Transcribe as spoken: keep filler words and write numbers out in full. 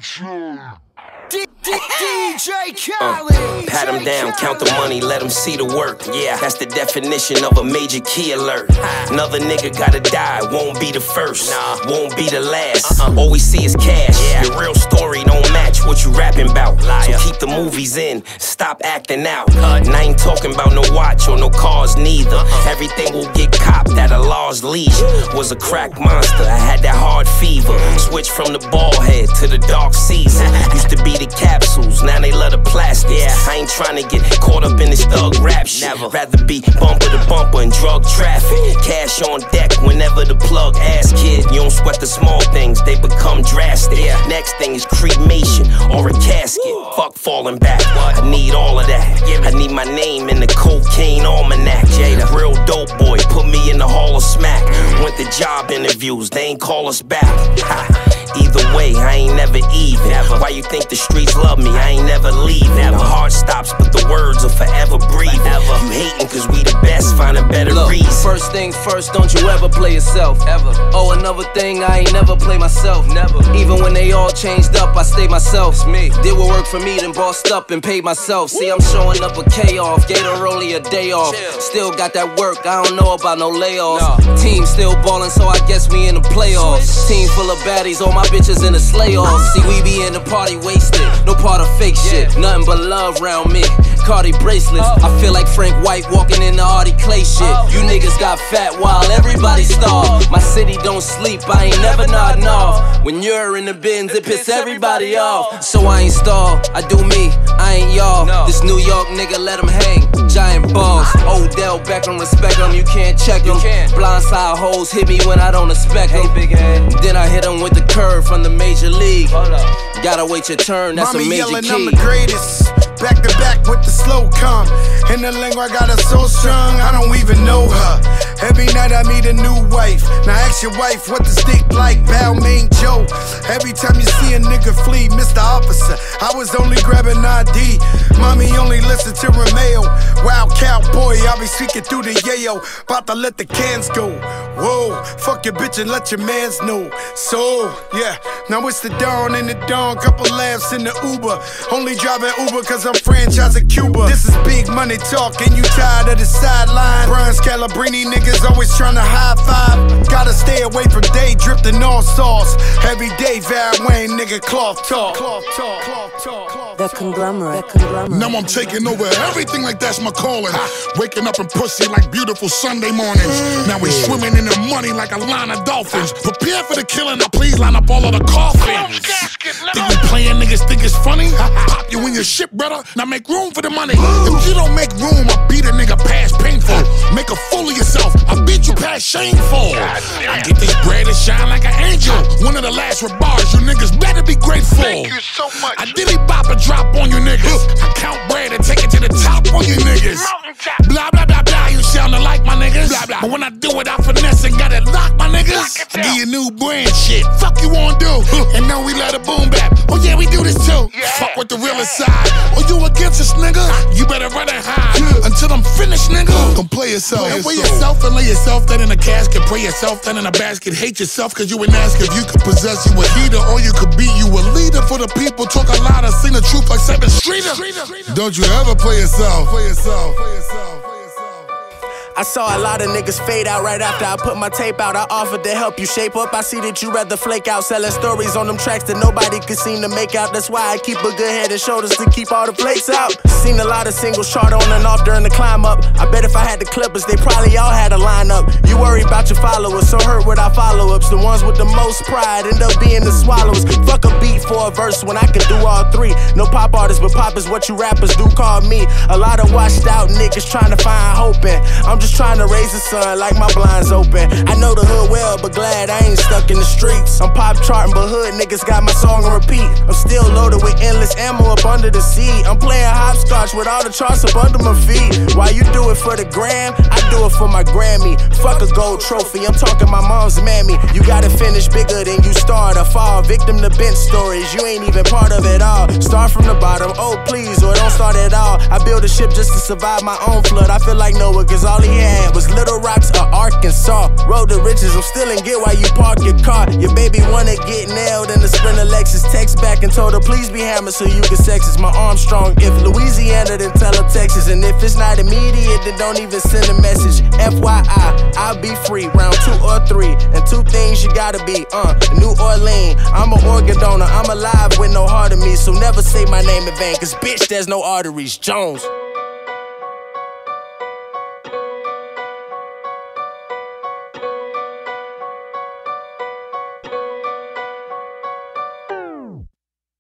D J Khaled. Uh, pat him down, count the money, let him see the work. Yeah, that's the definition of a major key alert. Another nigga gotta die, won't be the first, nah, won't be the last. Uh-uh. All we see is cash. Yeah. Your real story don't match what you rapping about. Liar. So keep the movies in, stop acting out. Uh, and I ain't talking about no watch or no cars neither. Uh-uh. Everything will get copped at a law's leisure. Was a crack monster, I had that hard fever. Switched from the ball head to the dark season. Used to be the capsules, now they love the plastic. Yeah. I ain't tryna get caught up in this thug rap shit. Never. Rather be bumper to bumper in drug traffic. Cash on deck whenever the plug ass kid. You don't sweat the small things, they become drastic. Yeah. Next thing is cremation or a casket. Whoa. Fuck falling back, what? I need all of that. I need my name in the cocaine almanac. Jada, real dope boy, put me in the hall of smack. Went to job interviews, they ain't call us back. Ha. Either way, I ain't never even. Never. Why you think the streets love me? I ain't never leaving. Never. The heart stops, but the words are forever breathing. Ever. You hating cause we the best, find a better Look, reason. First things first, don't you ever play yourself. Ever. Oh, another thing, I ain't never play myself. Never. Even when they all changed up, I stay myself. It's me. Did what worked for me, then bossed up and paid myself. See, I'm showing up a K-off, gave her only a day off. Chill. Still got that work, I don't know about no layoffs. No. Team still ballin', so I guess we in the playoffs. Switch. Team full of baddies, all my bitches in the slay off. See, we be in the party wasted, no part of fake shit. Yeah. Nothing but love round me. Cardi bracelets, oh. I feel like Frank White walking in the Artie Clay shit. Oh. You niggas got fat while everybody starved. My city don't sleep, I ain't never nodding off. When you're in the bins, it piss everybody off. So I ain't stalled, I do me, I ain't y'all. No. This New York nigga, let him hang. Giant balls, Odell Beckham, respect him, you can't check him. Blindside hoes hit me when I don't expect him. Hey, big head. Then I hit him with the curve from the major league. Gotta wait your turn, that's Mommy a major yelling, key. I'm the greatest. Back to back with the slow come. In the lingo, I got her so strong, I don't even know her. Every night I meet a new wife. Now ask your wife what the stick like, Balmain Joe. Every time you see a nigga flee, Mister Officer, I was only grabbing I D. Mommy only listen to Romeo. Wild cowboy, I'll be speaking through the yayo. About to let the cans go. Whoa, fuck your bitch and let your mans know. So, yeah, now it's the dawn in the dawn. Couple laughs in the Uber. Only driving Uber cause I'm franchising Cuba. This is big money talk and you tired of the sideline. Brian Scalabrine niggas always trying to high five. Gotta stay away from day drifting all sauce. Every day Val Wayne nigga cloth talk. Cloth talk, cloth talk, cloth talk. The conglomerate, conglomerate. Now I'm taking over everything like that's my calling. Waking up in pussy like beautiful Sunday mornings. Now we swimming in the money like a line of dolphins. Prepare for the killing, now please line up all of the coffins. Think you playing niggas think it's funny? Pop you in your shit, brother. Now make room for the money. If you don't make room, I beat a nigga past painful. Make a fool of yourself, I beat you past shameful. I get this bread and shine like an angel. One of the last with bars, you niggas better be grateful. Thank you so much. I dilly bop a drop on you niggas. I count bread and take it to the top on you niggas. Blah blah blah blah, you sound alike my niggas. Blah, blah. But when I do it, I finesse and got it locked, my niggas. I give you new brand shit. Fuck you wanna do? And now we let it boom back. Oh yeah, we do this too. Yeah. Fuck with the realest side. Oh you against us, nigga? You better run and hide yeah. until I'm finished, nigga. Come play yourself. And weigh yourself and lay yourself down in a casket. Pray yourself down in a basket. Hate yourself cause you ain't ask if you could possess you a heater or you could be you a leader for the people. Talk a lot and sing the truth like seven streeter. Don't you ever play yourself. Play yourself. Play yourself. I saw a lot of niggas fade out right after I put my tape out. I offered to help you shape up. I see that you rather flake out, selling stories on them tracks that nobody could seem to make out. That's why I keep a good head and shoulders to keep all the flakes out. Seen a lot of singles chart on and off during the climb up. I bet if I had the clippers, they probably all had a lineup. You worry about your followers, so hurt with our follow-ups. The ones with the most pride end up being the swallows. Fuck a beat for a verse when I can do all three. No pop artists, but pop is what you rappers do call me. A lot of washed out niggas trying to find hope in. I'm just trying to raise the sun like my blinds open. I know the hood well, but glad I ain't stuck in the streets. I'm pop charting, but hood niggas got my song on repeat. I'm still loaded with endless ammo up under the seat. I'm playing hopscotch with all the charts up under my feet. While you do it for the gram, I do it for my Grammy. Fuck a gold trophy, I'm talking my mom's mammy. You gotta finish bigger than you start or fall. Victim to bench stories, you ain't even part of it all. Start from the bottom, oh please, or don't start at all. I build a ship just to survive my own flood. I feel like Noah, cause all he had was Little Rocks or Arkansas. Road to riches, I'm still in get while you park your car. Your baby wanna get nailed in the Sprinter Lexus. Text back and told her please be hammered so you can sex us. My arm strong. If Louisiana, then tell her Texas. And if it's not immediate, then don't even send a message. F Y I, I'll be free round two or three. And two things you gotta be, uh, New Orleans. I'm an organ donor, I'm alive with no heart in me. So never say my name in vain, cause bitch, there's no arteries. Jones.